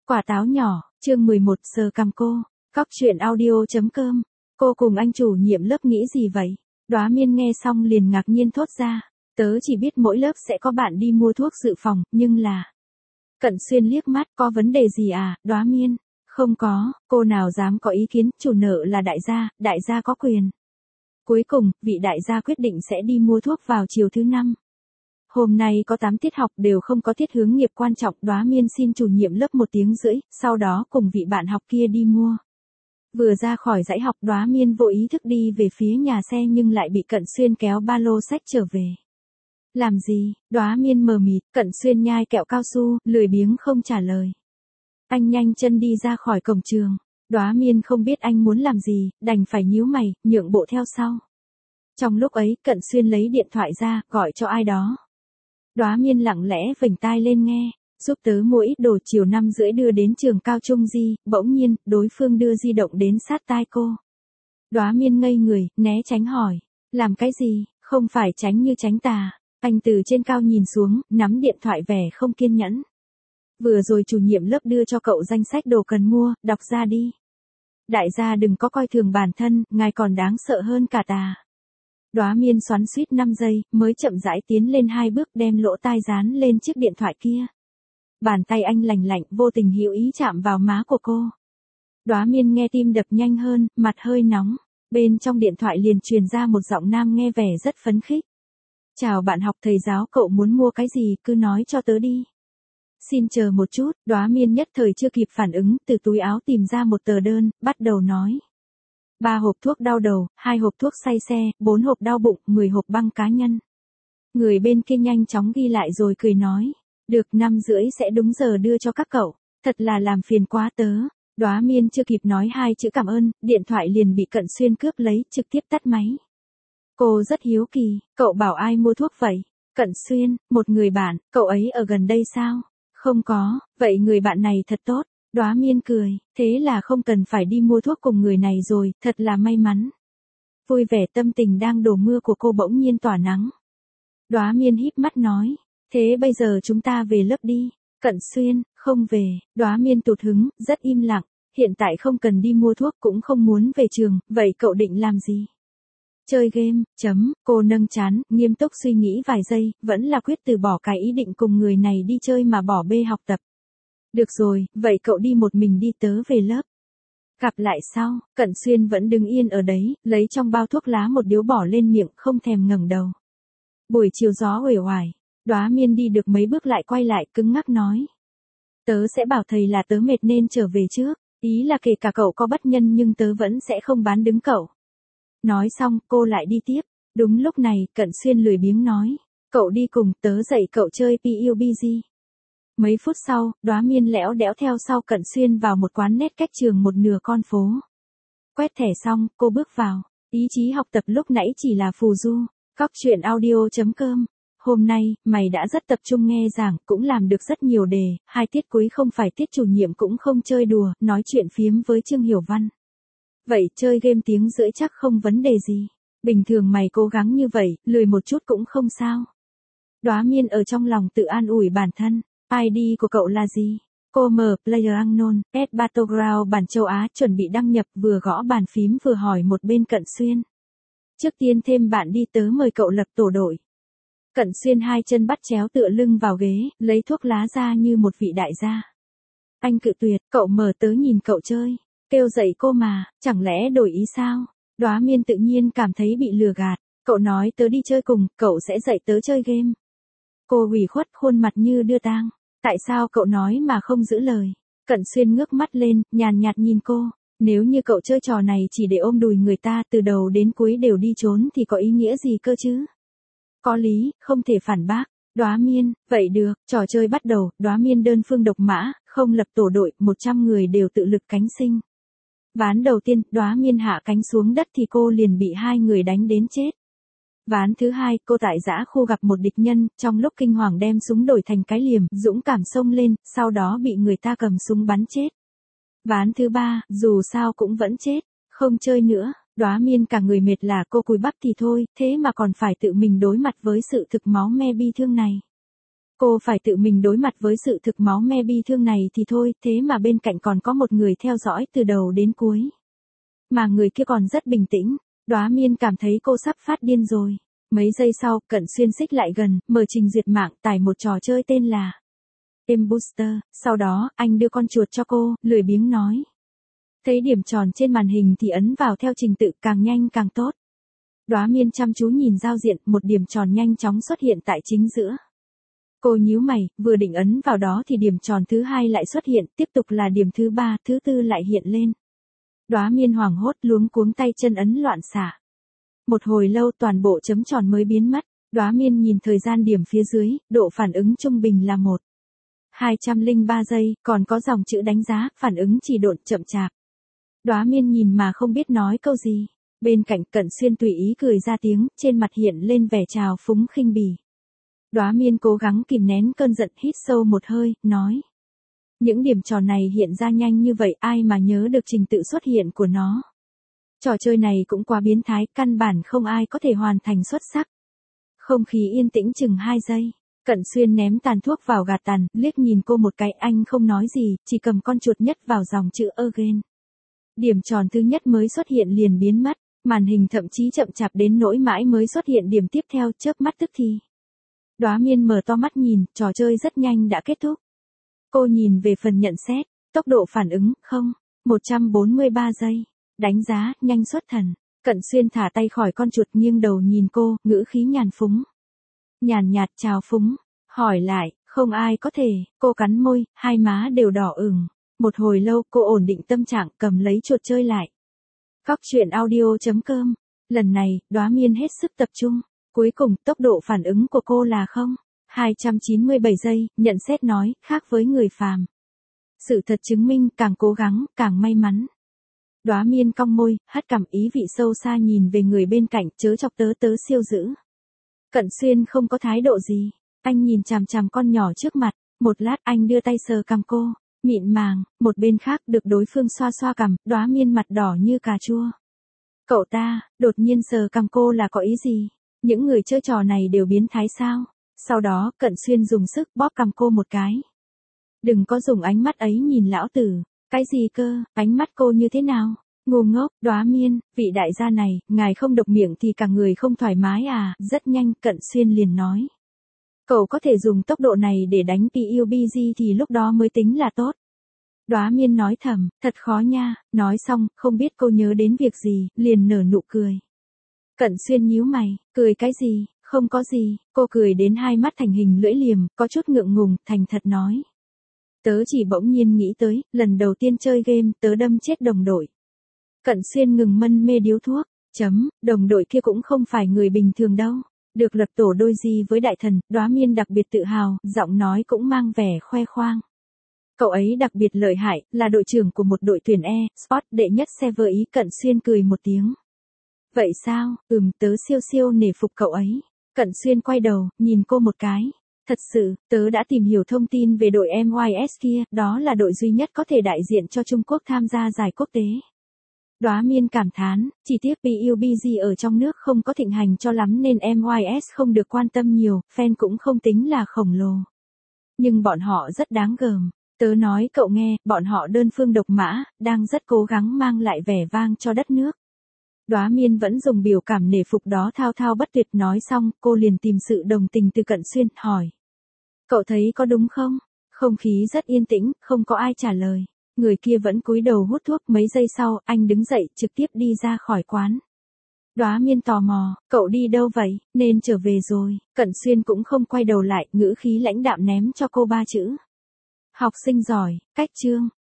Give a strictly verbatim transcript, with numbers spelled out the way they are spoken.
Quả táo nhỏ, chương mười một giờ cầm cô, cóc truyện audio.com. Cô cùng anh chủ nhiệm lớp nghĩ gì vậy? Đóa Miên nghe xong liền ngạc nhiên thốt ra. Tớ chỉ biết mỗi lớp sẽ có bạn đi mua thuốc dự phòng, nhưng là... Cận Xuyên liếc mắt, có vấn đề gì à, Đóa Miên? Không có, cô nào dám có ý kiến, chủ nợ là đại gia, đại gia có quyền. Cuối cùng, vị đại gia quyết định sẽ đi mua thuốc vào chiều thứ năm. Hôm nay có tám tiết học đều không có tiết hướng nghiệp quan trọng, Đóa Miên xin chủ nhiệm lớp một tiếng rưỡi, sau đó cùng vị bạn học kia đi mua. Vừa ra khỏi dãy học, Đóa Miên vô ý thức đi về phía nhà xe nhưng lại bị Cận Xuyên kéo ba lô sách trở về. Làm gì? Đóa Miên mờ mịt, Cận Xuyên nhai kẹo cao su, lười biếng không trả lời. Anh nhanh chân đi ra khỏi cổng trường. Đóa Miên không biết anh muốn làm gì, đành phải nhíu mày, nhượng bộ theo sau. Trong lúc ấy, Cận Xuyên lấy điện thoại ra, gọi cho ai đó. Đóa Miên lặng lẽ vểnh tai lên nghe, giúp tớ mua ít đồ, chiều năm rưỡi đưa đến trường cao trung Di. Bỗng nhiên, đối phương đưa di động đến sát tai cô. Đóa Miên ngây người, né tránh hỏi, làm cái gì? Không phải tránh như tránh tà. Anh từ trên cao nhìn xuống, nắm điện thoại vẻ không kiên nhẫn. Vừa rồi chủ nhiệm lớp đưa cho cậu danh sách đồ cần mua, đọc ra đi. Đại gia đừng có coi thường bản thân, ngài còn đáng sợ hơn cả tà. Đóa Miên xoắn suýt năm giây, mới chậm rãi tiến lên hai bước, đem lỗ tai dán lên chiếc điện thoại kia. Bàn tay anh lành lạnh, vô tình hữu ý chạm vào má của cô. Đóa Miên nghe tim đập nhanh hơn, mặt hơi nóng. Bên trong điện thoại liền truyền ra một giọng nam nghe vẻ rất phấn khích. Chào bạn học, thầy giáo, cậu muốn mua cái gì, cứ nói cho tớ đi. Xin chờ một chút, Đóa Miên nhất thời chưa kịp phản ứng, từ túi áo tìm ra một tờ đơn, bắt đầu nói. Ba hộp thuốc đau đầu, hai hộp thuốc say xe, bốn hộp đau bụng, mười hộp băng cá nhân. Người bên kia nhanh chóng ghi lại rồi cười nói. Được, năm rưỡi sẽ đúng giờ đưa cho các cậu. Thật là làm phiền quá tớ. Đóa Miên chưa kịp nói hai chữ cảm ơn, điện thoại liền bị Cận Xuyên cướp lấy, trực tiếp tắt máy. Cô rất hiếu kỳ, cậu bảo ai mua thuốc vậy? Cận Xuyên, một người bạn, cậu ấy ở gần đây sao? Không có, vậy người bạn này thật tốt. Đóa Miên cười, thế là không cần phải đi mua thuốc cùng người này rồi, thật là may mắn. Vui vẻ tâm tình đang đổ mưa của cô bỗng nhiên tỏa nắng. Đóa Miên híp mắt nói, thế bây giờ chúng ta về lớp đi. Cận Xuyên, không về. Đóa Miên tụt hứng, rất im lặng, hiện tại không cần đi mua thuốc cũng không muốn về trường, vậy cậu định làm gì? Chơi game, chấm, cô nâng trán, nghiêm túc suy nghĩ vài giây, vẫn là quyết từ bỏ cái ý định cùng người này đi chơi mà bỏ bê học tập. Được rồi, vậy cậu đi một mình đi, tớ về lớp. Gặp lại sau, Cận Xuyên vẫn đứng yên ở đấy, lấy trong bao thuốc lá một điếu bỏ lên miệng, không thèm ngẩng đầu. Buổi chiều gió uể oải, Đóa Miên đi được mấy bước lại quay lại, cứng ngắc nói. Tớ sẽ bảo thầy là tớ mệt nên trở về trước, ý là kể cả cậu có bất nhân nhưng tớ vẫn sẽ không bán đứng cậu. Nói xong, cô lại đi tiếp. Đúng lúc này, Cận Xuyên lười biếng nói. Cậu đi cùng, tớ dạy cậu chơi pê u bê giê. Mấy phút sau, Đóa Miên lẽo đẽo theo sau Cận Xuyên vào một quán nét cách trường một nửa con phố. Quét thẻ xong, cô bước vào. Ý chí học tập lúc nãy chỉ là phù du. Cóc truyện audio.com. Hôm nay, mày đã rất tập trung nghe giảng, cũng làm được rất nhiều đề. Hai tiết cuối không phải tiết chủ nhiệm cũng không chơi đùa, nói chuyện phiếm với Trương Hiểu Văn. Vậy chơi game tiếng rưỡi chắc không vấn đề gì. Bình thường mày cố gắng như vậy, lười một chút cũng không sao. Đóa Miên ở trong lòng tự an ủi bản thân. i đê của cậu là gì? Cô mở Player Unknown, S Battleground bản châu Á, chuẩn bị đăng nhập, vừa gõ bàn phím vừa hỏi một bên Cận Xuyên. Trước tiên thêm bạn đi, tớ mời cậu lập tổ đội. Cận Xuyên hai chân bắt chéo tựa lưng vào ghế, lấy thuốc lá ra như một vị đại gia. Anh cự tuyệt, cậu mở, tớ nhìn cậu chơi. Kêu dậy cô mà, chẳng lẽ đổi ý sao? Đóa Miên tự nhiên cảm thấy bị lừa gạt. Cậu nói tớ đi chơi cùng, cậu sẽ dạy tớ chơi game. Cô ủy khuất, khuôn mặt như đưa tang. Tại sao cậu nói mà không giữ lời? Cận Xuyên ngước mắt lên, nhàn nhạt nhìn cô. Nếu như cậu chơi trò này chỉ để ôm đùi người ta từ đầu đến cuối đều đi trốn thì có ý nghĩa gì cơ chứ? Có lý, không thể phản bác. Đóa Miên, vậy được, trò chơi bắt đầu. Đóa Miên đơn phương độc mã, không lập tổ đội, một trăm người đều tự lực cánh sinh. Ván đầu tiên, Đóa Miên hạ cánh xuống đất thì cô liền bị hai người đánh đến chết. Ván thứ hai, cô tại giã khu gặp một địch nhân, trong lúc kinh hoàng đem súng đổi thành cái liềm, dũng cảm xông lên, sau đó bị người ta cầm súng bắn chết. Ván thứ ba, dù sao cũng vẫn chết, không chơi nữa. Đóa Miên cả người mệt là cô cùi bắp thì thôi, thế mà còn phải tự mình đối mặt với sự thực máu me bi thương này. Cô phải tự mình đối mặt với sự thực máu me bi thương này thì thôi, thế mà bên cạnh còn có một người theo dõi từ đầu đến cuối. Mà người kia còn rất bình tĩnh, Đóa Miên cảm thấy cô sắp phát điên rồi. Mấy giây sau, Cận Xuyên xích lại gần, mở trình duyệt mạng tải một trò chơi tên là Game Booster, sau đó, anh đưa con chuột cho cô, lười biếng nói. Thấy điểm tròn trên màn hình thì ấn vào theo trình tự, càng nhanh càng tốt. Đóa Miên chăm chú nhìn giao diện, một điểm tròn nhanh chóng xuất hiện tại chính giữa. Cô nhíu mày, vừa định ấn vào đó thì điểm tròn thứ hai lại xuất hiện, tiếp tục là điểm thứ ba, thứ tư lại hiện lên. Đóa Miên hoảng hốt luống cuống tay chân ấn loạn xạ. Một hồi lâu toàn bộ chấm tròn mới biến mất, Đóa Miên nhìn thời gian điểm phía dưới, độ phản ứng trung bình là một phẩy hai không ba giây, còn có dòng chữ đánh giá, phản ứng chỉ độn chậm chạp. Đóa Miên nhìn mà không biết nói câu gì. Bên cạnh Cận Xuyên tùy ý cười ra tiếng, trên mặt hiện lên vẻ trào phúng khinh bỉ. Đóa Miên cố gắng kìm nén cơn giận, hít sâu một hơi, nói. Những điểm tròn này hiện ra nhanh như vậy, ai mà nhớ được trình tự xuất hiện của nó. Trò chơi này cũng quá biến thái, căn bản không ai có thể hoàn thành xuất sắc. Không khí yên tĩnh chừng hai giây. Cận Xuyên ném tàn thuốc vào gạt tàn, liếc nhìn cô một cái, anh không nói gì, chỉ cầm con chuột nhất vào dòng chữ again. Điểm tròn thứ nhất mới xuất hiện liền biến mất, màn hình thậm chí chậm chạp đến nỗi mãi mới xuất hiện điểm tiếp theo, chớp mắt tức thì. Đóa Miên mở to mắt nhìn, trò chơi rất nhanh đã kết thúc. Cô nhìn về phần nhận xét, tốc độ phản ứng, không, một trăm bốn mươi ba giây. Đánh giá, nhanh xuất thần. Cận Xuyên thả tay khỏi con chuột nghiêng đầu nhìn cô, ngữ khí nhàn phúng. Nhàn nhạt chào phúng, hỏi lại, không ai có thể, cô cắn môi, hai má đều đỏ ửng. Một hồi lâu cô ổn định tâm trạng, cầm lấy chuột chơi lại. Cóc truyện audio chấm com. Lần này, Đóa Miên hết sức tập trung. Cuối cùng, tốc độ phản ứng của cô là không phẩy hai chín bảy giây, nhận xét nói, khác với người phàm. Sự thật chứng minh, càng cố gắng, càng may mắn. Đóa Miên cong môi, hất cằm, ý vị sâu xa nhìn về người bên cạnh, chớ chọc tớ tớ siêu dữ. Cận Xuyên không có thái độ gì, anh nhìn chằm chằm con nhỏ trước mặt, một lát anh đưa tay sờ cằm cô, mịn màng, một bên khác được đối phương xoa xoa cằm, Đóa Miên mặt đỏ như cà chua. Cậu ta, đột nhiên sờ cằm cô là có ý gì? Những người chơi trò này đều biến thái sao? Sau đó, Cận Xuyên dùng sức bóp cằm cô một cái. Đừng có dùng ánh mắt ấy nhìn lão tử. Cái gì cơ, ánh mắt cô như thế nào? Ngu ngốc, Đóa Miên, vị đại gia này, ngài không độc miệng thì cả người không thoải mái à? Rất nhanh, Cận Xuyên liền nói. Cậu có thể dùng tốc độ này để đánh pê u bê giê thì lúc đó mới tính là tốt. Đóa Miên nói thầm, thật khó nha, nói xong, không biết cô nhớ đến việc gì, liền nở nụ cười. Cận Xuyên nhíu mày, cười cái gì, không có gì, cô cười đến hai mắt thành hình lưỡi liềm, có chút ngượng ngùng, thành thật nói. Tớ chỉ bỗng nhiên nghĩ tới, lần đầu tiên chơi game, tớ đâm chết đồng đội. Cận Xuyên ngừng mân mê điếu thuốc, chấm, đồng đội kia cũng không phải người bình thường đâu. Được lập tổ đôi gì với đại thần, Đóa Miên đặc biệt tự hào, giọng nói cũng mang vẻ khoe khoang. Cậu ấy đặc biệt lợi hại, là đội trưởng của một đội tuyển e-sport đệ nhất server Ý. Cận Xuyên cười một tiếng. Vậy sao, ừm, tớ siêu siêu nể phục cậu ấy. Cận Xuyên quay đầu, nhìn cô một cái. Thật sự, tớ đã tìm hiểu thông tin về đội em i ét kia, đó là đội duy nhất có thể đại diện cho Trung Quốc tham gia giải quốc tế. Đóa Miên cảm thán, chỉ tiếc pê u bê giê ở trong nước không có thịnh hành cho lắm nên em i ét không được quan tâm nhiều, fan cũng không tính là khổng lồ. Nhưng bọn họ rất đáng gờm. Tớ nói cậu nghe, bọn họ đơn phương độc mã, đang rất cố gắng mang lại vẻ vang cho đất nước. Đóa Miên vẫn dùng biểu cảm nể phục đó thao thao bất tuyệt, nói xong, cô liền tìm sự đồng tình từ Cận Xuyên, hỏi. Cậu thấy có đúng không? Không khí rất yên tĩnh, không có ai trả lời. Người kia vẫn cúi đầu hút thuốc, mấy giây sau, anh đứng dậy, trực tiếp đi ra khỏi quán. Đóa Miên tò mò, cậu đi đâu vậy, nên trở về rồi. Cận Xuyên cũng không quay đầu lại, ngữ khí lãnh đạm ném cho cô ba chữ. Học sinh giỏi, cách chương.